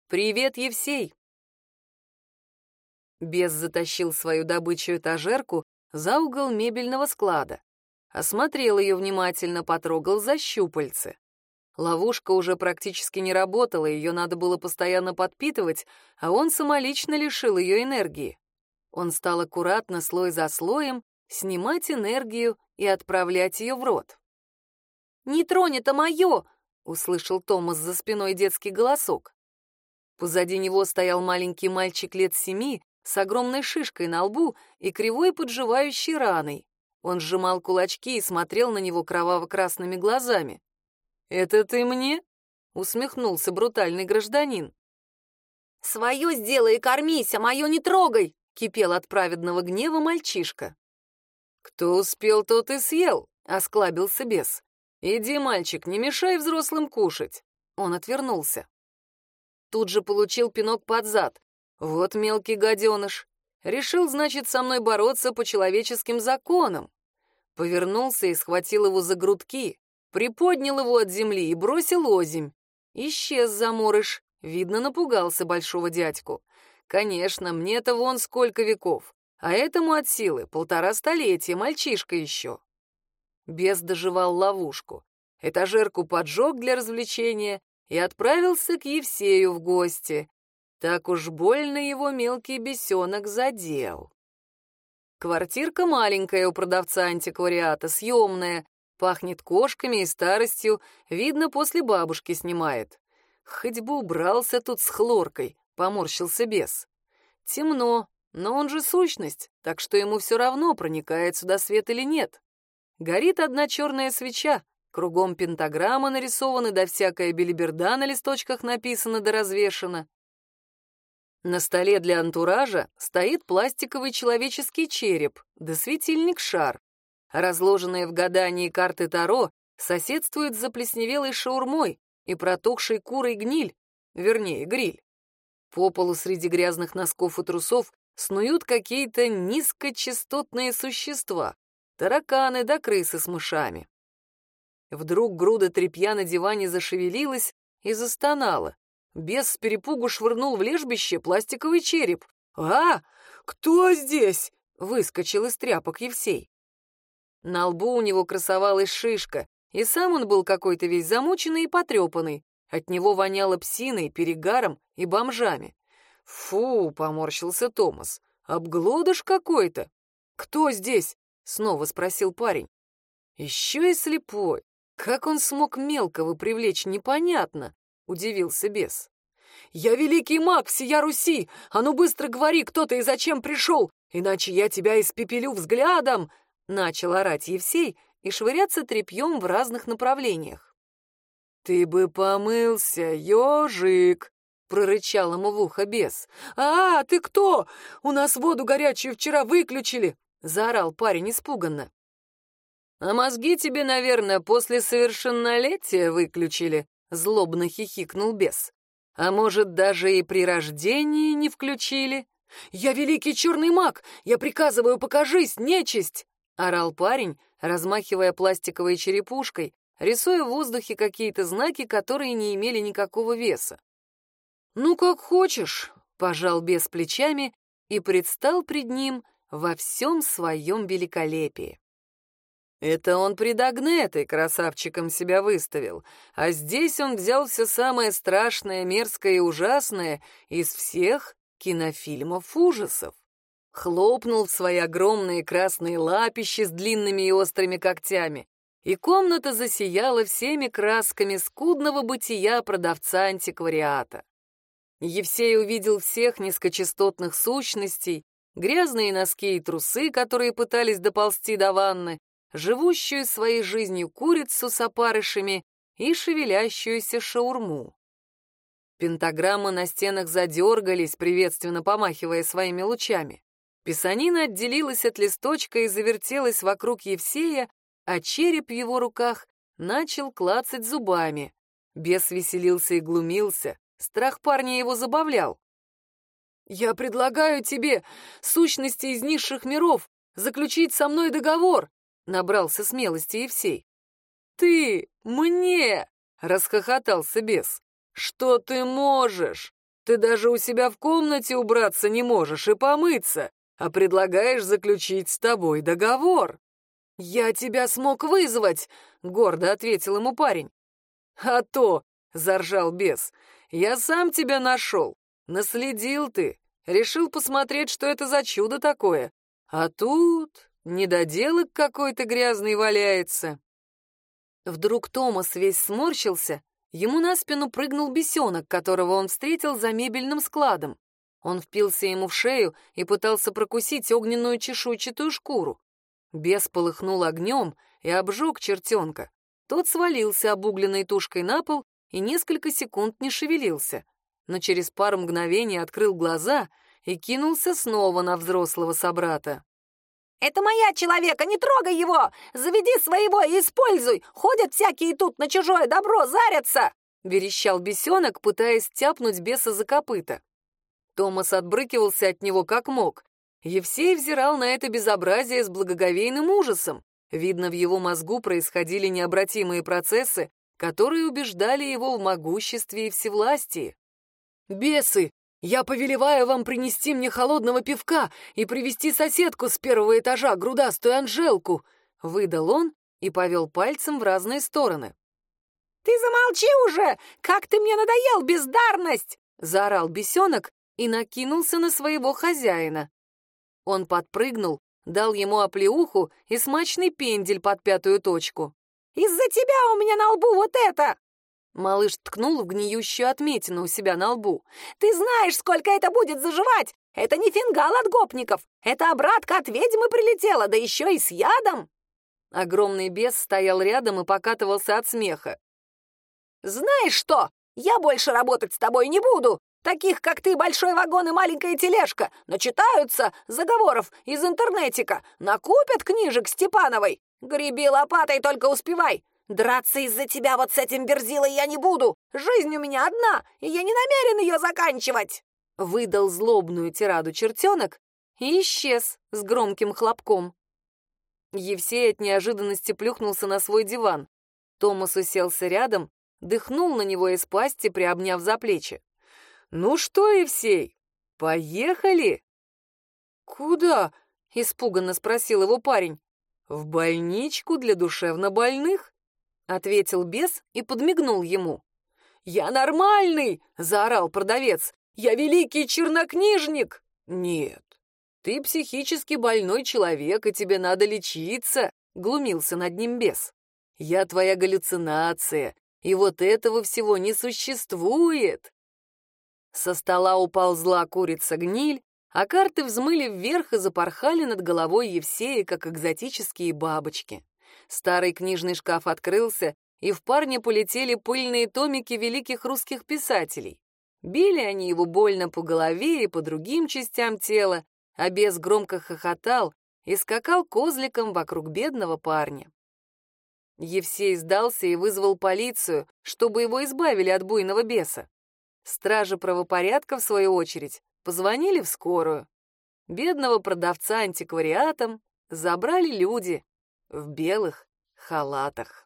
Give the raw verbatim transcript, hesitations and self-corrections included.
Привет, Евсей!» Бес затащил свою добычу-этажерку за угол мебельного склада. Осмотрел ее внимательно, потрогал за щупальцы. Ловушка уже практически не работала, ее надо было постоянно подпитывать, а он самолично лишил ее энергии. Он стал аккуратно, слой за слоем, снимать энергию и отправлять ее в рот. «Не тронь, это мое!» — услышал Томас за спиной детский голосок. Позади него стоял маленький мальчик лет семи с огромной шишкой на лбу и кривой подживающей раной. Он сжимал кулачки и смотрел на него кроваво-красными глазами. «Это ты мне?» — усмехнулся брутальный гражданин. «Свое сделай и кормись, а мое не трогай!» — кипел от праведного гнева мальчишка. «Кто успел, тот и съел», — осклабился бес. «Иди, мальчик, не мешай взрослым кушать». Он отвернулся. Тут же получил пинок под зад. Вот мелкий гаденыш. Решил, значит, со мной бороться по человеческим законам. Повернулся и схватил его за грудки, приподнял его от земли и бросил озимь. Исчез заморыш. Видно, напугался большого дядьку. Конечно, мне-то вон сколько веков, а этому от силы полтора столетия, мальчишка еще. Бес доживал ловушку. Этажерку поджег для развлечения и отправился к Евсею в гости. Так уж больно его мелкий бесенок задел. Квартирка маленькая у продавца антиквариата, съемная, пахнет кошками и старостью, видно, после бабушки снимает. Хоть бы убрался тут с хлоркой, поморщился бес. Темно, но он же сущность, так что ему все равно, проникает сюда свет или нет. Горит одна черная свеча, кругом пентаграмма нарисованы, да всякая белиберда на листочках написано да развешано. На столе для антуража стоит пластиковый человеческий череп, да светильник-шар. Разложенные в гадании карты Таро соседствуют с заплесневелой шаурмой и протухшей курой гниль, вернее, гриль. По полу среди грязных носков и трусов снуют какие-то низкочастотные существа, тараканы да крысы с мышами. Вдруг груда тряпья на диване зашевелилась и застонала. Бес с перепугу швырнул в лежбище пластиковый череп. «А, кто здесь?» — выскочил из тряпок Евсей. На лбу у него красовалась шишка, и сам он был какой-то весь замученный и потрепанный. От него воняло псиной, перегаром и бомжами. «Фу!» — поморщился Томас. «Обглодыш какой-то!» «Кто здесь?» — снова спросил парень. «Еще и слепой. Как он смог мелкого привлечь, непонятно», — удивился бес. «Я великий маг всея Руси! А ну быстро говори, кто ты и зачем пришел, иначе я тебя испепелю взглядом!» — начал орать Евсей и швыряться тряпьем в разных направлениях. «Ты бы помылся, ежик!» — прорычал ему в ухо бес. «А, ты кто? У нас воду горячую вчера выключили!» — заорал парень испуганно. «А мозги тебе, наверное, после совершеннолетия выключили», — злобно хихикнул бес. «А может, даже и при рождении не включили?» «Я великий черный маг! Я приказываю, покажись, нечисть!» — орал парень, размахивая пластиковой черепушкой, рисуя в воздухе какие-то знаки, которые не имели никакого веса. «Ну, как хочешь», — пожал бес плечами и предстал пред ним во всем своем великолепии. Это он пред Агнетой красавчиком себя выставил, а здесь он взял все самое страшное, мерзкое и ужасное из всех кинофильмов ужасов. Хлопнул в свои огромные красные лапищи с длинными и острыми когтями, и комната засияла всеми красками скудного бытия продавца антиквариата. Евсей увидел всех низкочастотных сущностей, грязные носки и трусы, которые пытались доползти до ванны, живущую своей жизнью курицу с опарышами и шевелящуюся шаурму. Пентаграммы на стенах задергались, приветственно помахивая своими лучами. Писанина отделилась от листочка и завертелась вокруг Евсея, а череп в его руках начал клацать зубами. Бес веселился и глумился, страх парня его забавлял. «Я предлагаю тебе, сущности из низших миров, заключить со мной договор», — набрался смелости Евсей. «Ты мне!» — расхохотался бес. «Что ты можешь? Ты даже у себя в комнате убраться не можешь и помыться, а предлагаешь заключить с тобой договор». «Я тебя смог вызвать», — гордо ответил ему парень. «А то», — заржал бес, — «я сам тебя нашел. Наследил ты, решил посмотреть, что это за чудо такое. А тут недоделок какой-то грязный валяется». Вдруг Томас весь сморщился, ему на спину прыгнул бесенок, которого он встретил за мебельным складом. Он впился ему в шею и пытался прокусить огненную чешуйчатую шкуру. Бес полыхнул огнем и обжег чертенка. Тот свалился обугленной тушкой на пол и несколько секунд не шевелился, но через пару мгновений открыл глаза и кинулся снова на взрослого собрата. «Это моя человека, не трогай его! Заведи своего и используй! Ходят всякие тут на чужое добро, зарятся!» — верещал бесенок, пытаясь тяпнуть беса за копыта. Томас отбрыкивался от него как мог. Евсей взирал на это безобразие с благоговейным ужасом. Видно, в его мозгу происходили необратимые процессы, которые убеждали его в могуществе и всевластии. «Бесы! Я повелеваю вам принести мне холодного пивка и привести соседку с первого этажа, грудастую Анжелку!» — выдал он и повел пальцем в разные стороны. «Ты замолчи уже! Как ты мне надоел, бездарность!» — заорал бесенок и накинулся на своего хозяина. Он подпрыгнул, дал ему оплеуху и смачный пендель под пятую точку. «Из-за тебя у меня на лбу вот это!» Малыш ткнул в гниющую отметину у себя на лбу. «Ты знаешь, сколько это будет заживать? Это не фингал от гопников, это обратка от ведьмы прилетела, да еще и с ядом!» Огромный бес стоял рядом и покатывался от смеха. «Знаешь что? Я больше работать с тобой не буду! Таких, как ты, большой вагон и маленькая тележка, начитаются заговоров из интернетика, накупят книжек Степановой. Греби лопатой, только успевай. Драться из-за тебя вот с этим берзилой я не буду. Жизнь у меня одна, и я не намерен ее заканчивать!» Выдал злобную тираду чертенок и исчез с громким хлопком. Евсей от неожиданности плюхнулся на свой диван. Томас уселся рядом, дыхнул на него из пасти, приобняв за плечи. «Ну что, Евсей, поехали?» «Куда?» — испуганно спросил его парень. «В больничку для душевнобольных», — ответил бес и подмигнул ему. «Я нормальный!» — заорал продавец. «Я великий чернокнижник!» «Нет, ты психически больной человек, и тебе надо лечиться», — глумился над ним бес. «Я твоя галлюцинация, и вот этого всего не существует». Со стола уползла курица-гниль, а карты взмыли вверх и запорхали над головой Евсея, как экзотические бабочки. Старый книжный шкаф открылся, и в парня полетели пыльные томики великих русских писателей. Били они его больно по голове и по другим частям тела, а бес громко хохотал и скакал козликом вокруг бедного парня. Евсей сдался и вызвал полицию, чтобы его избавили от буйного беса. Стражи правопорядка, в свою очередь, позвонили в скорую. Бедного продавца антиквариатом забрали люди в белых халатах.